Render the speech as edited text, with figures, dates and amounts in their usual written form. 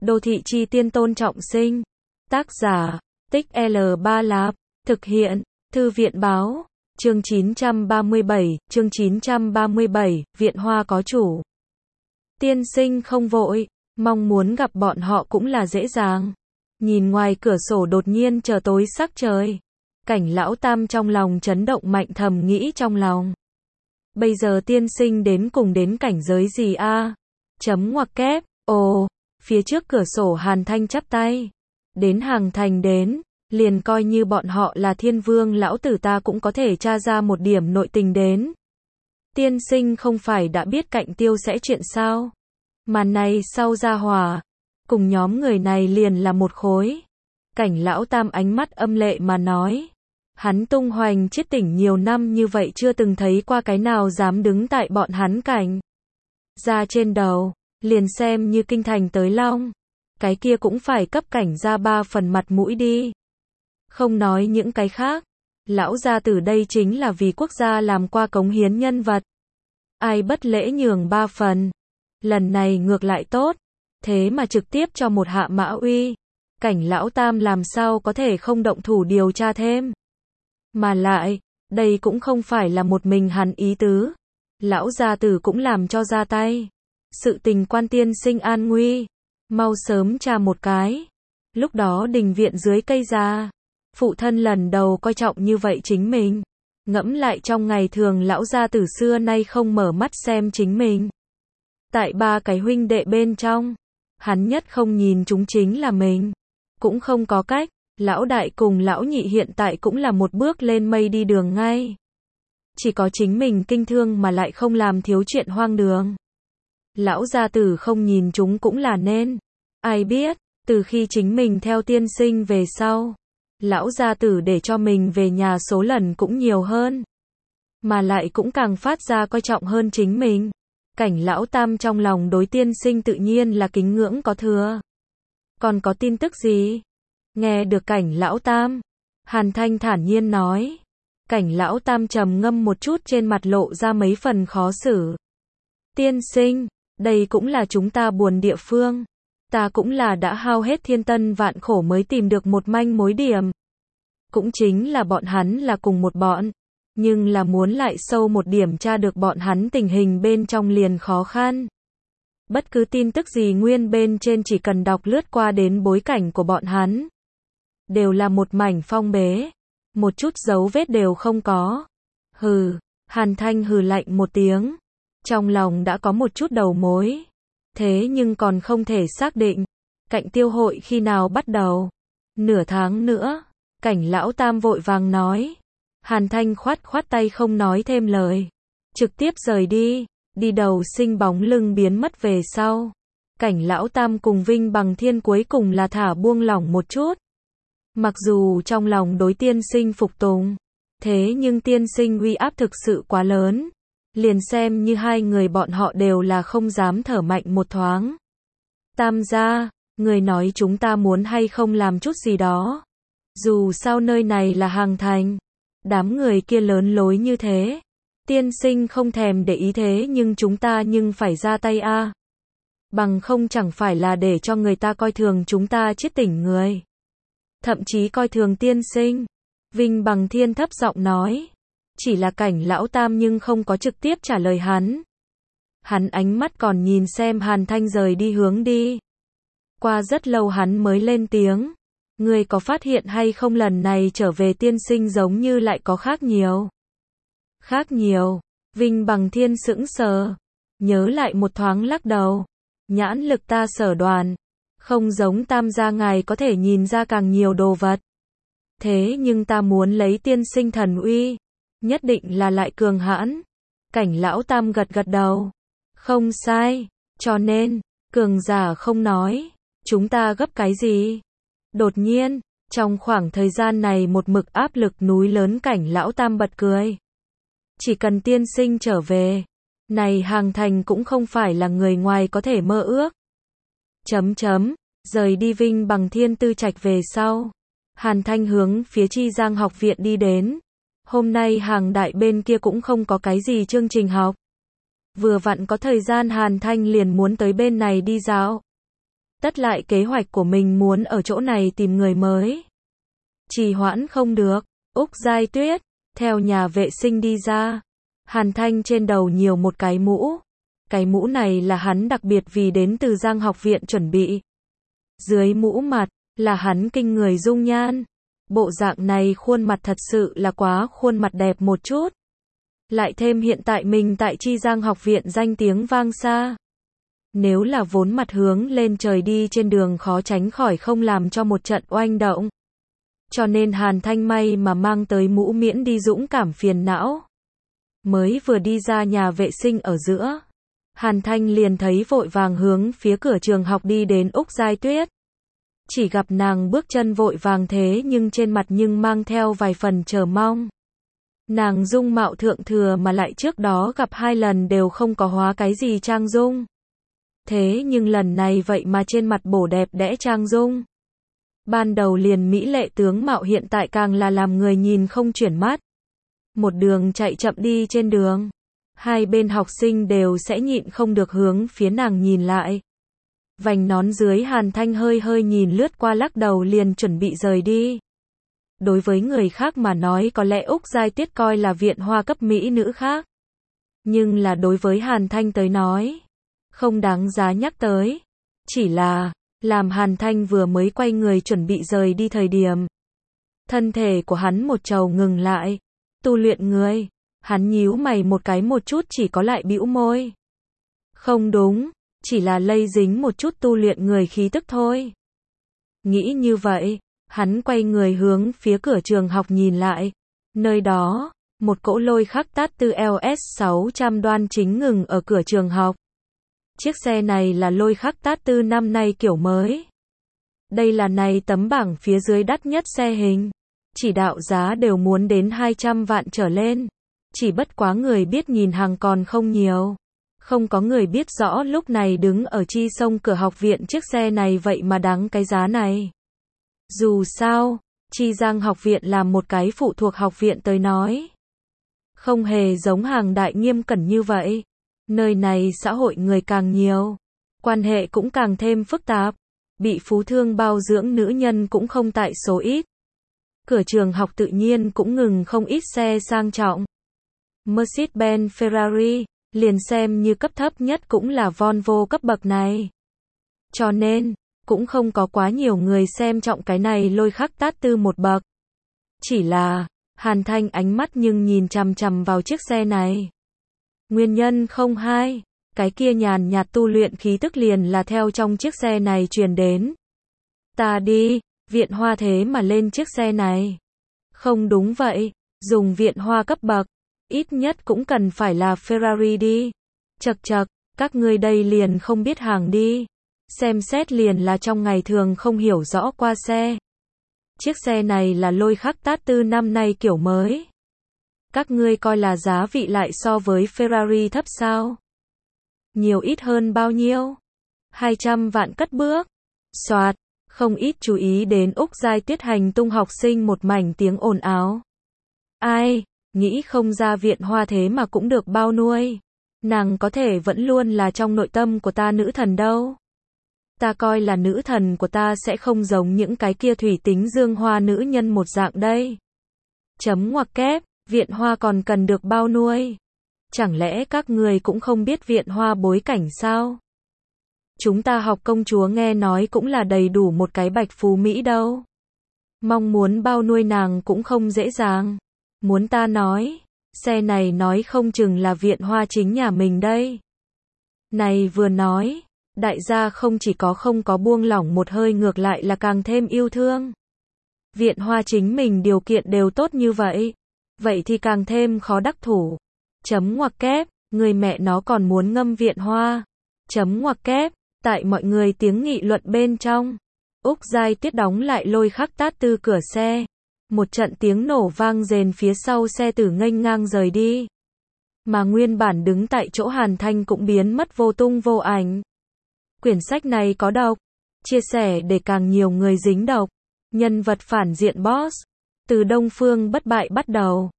Đô thị chi tiên Tôn Trọng Sinh. Tác giả, Tích L3 Lạp. Thực hiện, Thư viện báo. Chương 937, Viện Hoa có chủ. Tiên sinh không vội, mong muốn gặp bọn họ cũng là dễ dàng. Nhìn ngoài cửa sổ đột nhiên trời tối sắc trời. Cảnh lão tam trong lòng chấn động mạnh thầm nghĩ trong lòng. Bây giờ tiên sinh đến cùng đến cảnh giới gì a? Chấm ngoặc kép, ồ, phía trước cửa sổ Hàn Thanh chắp tay. Đến Hàng Thành đến, liền coi như bọn họ là thiên vương lão tử ta cũng có thể tra ra một điểm nội tình đến. Tiên sinh không phải đã biết Cạnh Tiêu sẽ chuyện sao? Màn này sau ra hỏa, cùng nhóm người này liền là một khối. Cảnh lão tam ánh mắt âm lệ mà nói. Hắn tung hoành chiết tỉnh nhiều năm như vậy chưa từng thấy qua cái nào dám đứng tại bọn hắn cảnh. Ra trên đầu, liền xem như kinh thành tới long. Cái kia cũng phải cấp cảnh ra 3 phần mặt mũi đi. Không nói những cái khác. Lão gia tử đây chính là vì quốc gia làm qua cống hiến nhân vật. Ai bất lễ nhường 3 phần. Lần này ngược lại tốt. Thế mà trực tiếp cho một hạ mã uy. Cảnh lão tam làm sao có thể không động thủ điều tra thêm. Mà lại, đây cũng không phải là một mình hắn ý tứ. Lão gia tử cũng làm cho ra tay. Sự tình quan tiên sinh an nguy. Mau sớm tra một cái. Lúc đó đình viện dưới cây già. Phụ thân lần đầu coi trọng như vậy chính mình. Ngẫm lại trong ngày thường lão gia tử xưa nay không mở mắt xem chính mình. Tại 3 cái huynh đệ bên trong. Hắn nhất không nhìn chúng chính là mình. Cũng không có cách. Lão đại cùng lão nhị hiện tại cũng là một bước lên mây đi đường ngay. Chỉ có chính mình kinh thương mà lại không làm thiếu chuyện hoang đường. Lão gia tử không nhìn chúng cũng là nên. Ai biết, từ khi chính mình theo tiên sinh về sau, lão gia tử để cho mình về nhà số lần cũng nhiều hơn. Mà lại cũng càng phát ra coi trọng hơn chính mình. Cảnh lão tam trong lòng đối tiên sinh tự nhiên là kính ngưỡng có thừa. Còn có tin tức gì? Nghe được cảnh lão tam, Hàn Thanh thản nhiên nói. Cảnh lão tam trầm ngâm một chút trên mặt lộ ra mấy phần khó xử. Tiên sinh, đây cũng là chúng ta buồn địa phương. Ta cũng là đã hao hết thiên tân vạn khổ mới tìm được một manh mối điểm. Cũng chính là bọn hắn là cùng một bọn. Nhưng là muốn lại sâu một điểm tra được bọn hắn tình hình bên trong liền khó khăn. Bất cứ tin tức gì nguyên bên trên chỉ cần đọc lướt qua đến bối cảnh của bọn hắn. Đều là một mảnh phong bế. Một chút dấu vết đều không có. Hừ, Hàn Thanh hừ lạnh một tiếng. Trong lòng đã có một chút đầu mối. Thế nhưng còn không thể xác định. Cạnh Tiêu hội khi nào bắt đầu? Nửa tháng nữa. Cảnh lão tam vội vàng nói. Hàn Thanh khoát tay không nói thêm lời. Trực tiếp rời đi. Đi đầu sinh bóng lưng biến mất về sau. Cảnh lão tam cùng Vinh Bằng Thiên cuối cùng là thả buông lỏng một chút. Mặc dù trong lòng đối tiên sinh phục tùng. Thế nhưng tiên sinh uy áp thực sự quá lớn. Liền xem như hai người bọn họ đều là không dám thở mạnh một thoáng. Tam gia, người nói chúng ta muốn hay không làm chút gì đó. Dù sao nơi này là Hàng Thành. Đám người kia lớn lối như thế. Tiên sinh không thèm để ý thế nhưng chúng ta nhưng phải ra tay a. Bằng không chẳng phải là để cho người ta coi thường chúng ta chiết tỉnh người. Thậm chí coi thường tiên sinh. Vinh Bằng Thiên thấp giọng nói. Chỉ là cảnh lão tam nhưng không có trực tiếp trả lời hắn. Hắn ánh mắt còn nhìn xem Hàn Thanh rời đi hướng đi. Qua rất lâu hắn mới lên tiếng. Người có phát hiện hay không lần này trở về tiên sinh giống như lại có khác nhiều. Khác nhiều. Vinh Bằng Thiên sững sờ. Nhớ lại một thoáng lắc đầu. Nhãn lực ta sở đoàn. Không giống tam gia ngài có thể nhìn ra càng nhiều đồ vật. Thế nhưng ta muốn lấy tiên sinh thần uy. Nhất định là lại cường hãn. Cảnh lão tam gật đầu. Không sai. Cho nên, cường giả không nói. Chúng ta gấp cái gì? Đột nhiên, trong khoảng thời gian này một mực áp lực núi lớn cảnh lão tam bật cười. Chỉ cần tiên sinh trở về. Này Hàng Thành cũng không phải là người ngoài có thể mơ ước. Rời đi Vinh Bằng Thiên tư trạch về sau. Hàn Thanh hướng phía Chi Giang học viện đi đến. Hôm nay Hàng đại bên kia cũng không có cái gì chương trình học. Vừa vặn có thời gian Hàn Thanh liền muốn tới bên này đi dạo. Tất lại kế hoạch của mình muốn ở chỗ này tìm người mới. Trì hoãn không được. Úc Giai Tuyết theo nhà vệ sinh đi ra. Hàn Thanh trên đầu nhiều một cái mũ. Cái mũ này là hắn đặc biệt vì đến từ Giang học viện chuẩn bị. Dưới mũ mặt là hắn kinh người dung nhan. Bộ dạng này khuôn mặt thật sự là quá khuôn mặt đẹp một chút. Lại thêm hiện tại mình tại Chi Giang học viện danh tiếng vang xa. Nếu là vốn mặt hướng lên trời đi trên đường khó tránh khỏi không làm cho một trận oanh động. Cho nên Hàn Thanh may mà mang tới mũ miễn đi dũng cảm phiền não. Mới vừa đi ra nhà vệ sinh ở giữa. Hàn Thanh liền thấy vội vàng hướng phía cửa trường học đi đến Úc Giai Tuyết. Chỉ gặp nàng bước chân vội vàng thế nhưng trên mặt nhưng mang theo vài phần chờ mong. Nàng dung mạo thượng thừa mà lại trước đó gặp 2 lần đều không có hóa cái gì trang dung. Thế nhưng lần này vậy mà trên mặt bổ đẹp đẽ trang dung. Ban đầu liền mỹ lệ tướng mạo hiện tại càng là làm người nhìn không chuyển mắt. Một đường chạy chậm đi trên đường. Hai bên học sinh đều sẽ nhịn không được hướng phía nàng nhìn lại. Vành nón dưới Hàn Thanh hơi hơi nhìn lướt qua lắc đầu liền chuẩn bị rời đi. Đối với người khác mà nói có lẽ Úc Giai Tuyết coi là viện hoa cấp mỹ nữ khác. Nhưng là đối với Hàn Thanh tới nói, không đáng giá nhắc tới. Chỉ là, làm Hàn Thanh vừa mới quay người chuẩn bị rời đi thời điểm. Thân thể của hắn một trầu ngừng lại. Tu luyện người. Hắn nhíu mày một cái một chút chỉ có lại bĩu môi. Không đúng, chỉ là lây dính một chút tu luyện người khí tức thôi. Nghĩ như vậy, hắn quay người hướng phía cửa trường học nhìn lại. Nơi đó, một cỗ lôi khắc tát tư LS600 đoan chính ngừng ở cửa trường học. Chiếc xe này là lôi khắc tát tư năm nay kiểu mới. Đây là này tấm bảng phía dưới đắt nhất xe hình. Chỉ đạo giá đều muốn đến 200 vạn trở lên. Chỉ bất quá người biết nhìn hàng còn không nhiều. Không có người biết rõ lúc này đứng ở Chi Sông cửa học viện chiếc xe này vậy mà đáng cái giá này. Dù sao, Chi Giang học viện là một cái phụ thuộc học viện tới nói. Không hề giống hàng đại nghiêm cẩn như vậy. Nơi này xã hội người càng nhiều. Quan hệ cũng càng thêm phức tạp. Bị phú thương bao dưỡng nữ nhân cũng không tại số ít. Cửa trường học tự nhiên cũng ngừng không ít xe sang trọng. Mercedes-Benz Ferrari, liền xem như cấp thấp nhất cũng là Volvo cấp bậc này. Cho nên, cũng không có quá nhiều người xem trọng cái này lôi khắc tát tư một bậc. Chỉ là, Hàn Thanh ánh mắt nhưng nhìn chằm chằm vào chiếc xe này. Nguyên nhân không hai, cái kia nhàn nhạt tu luyện khí tức liền là theo trong chiếc xe này truyền đến. Ta đi, viện hoa thế mà lên chiếc xe này. Không đúng vậy, dùng viện hoa cấp bậc. Ít nhất cũng cần phải là Ferrari đi. Chậc chậc, các ngươi đây liền không biết hàng đi. Xem xét liền là trong ngày thường không hiểu rõ qua xe. Chiếc xe này là lôi khắc tát tư năm nay kiểu mới. Các ngươi coi là giá vị lại so với Ferrari thấp sao? Nhiều ít hơn bao nhiêu? 200 vạn cất bước. Soạt, không ít chú ý đến Úc Giai Tuyết hành tung học sinh một mảnh tiếng ồn ào. Ai? Nghĩ không ra viện hoa thế mà cũng được bao nuôi. Nàng có thể vẫn luôn là trong nội tâm của ta nữ thần đâu. Ta coi là nữ thần của ta sẽ không giống những cái kia thủy tính dương hoa nữ nhân một dạng đây. Chấm ngoặc kép, viện hoa còn cần được bao nuôi. Chẳng lẽ các người cũng không biết viện hoa bối cảnh sao? Chúng ta học công chúa nghe nói cũng là đầy đủ một cái bạch phú Mỹ đâu. Mong muốn bao nuôi nàng cũng không dễ dàng. Muốn ta nói, xe này nói không chừng là viện hoa chính nhà mình đây. Này vừa nói, đại gia không chỉ có không có buông lỏng một hơi ngược lại là càng thêm yêu thương. Viện hoa chính mình điều kiện đều tốt như vậy. Vậy thì càng thêm khó đắc thủ. Chấm ngoặc kép, người mẹ nó còn muốn ngâm viện hoa. Chấm ngoặc kép, tại mọi người tiếng nghị luận bên trong. Úc Giai Tuyết đóng lại lôi khắc tát tư cửa xe. Một trận tiếng nổ vang rền phía sau xe tử nghênh ngang rời đi. Mà nguyên bản đứng tại chỗ Hàn Thanh cũng biến mất vô tung vô ảnh. Quyển sách này có độc. Chia sẻ để càng nhiều người dính độc. Nhân vật phản diện boss. Từ Đông Phương bất bại bắt đầu.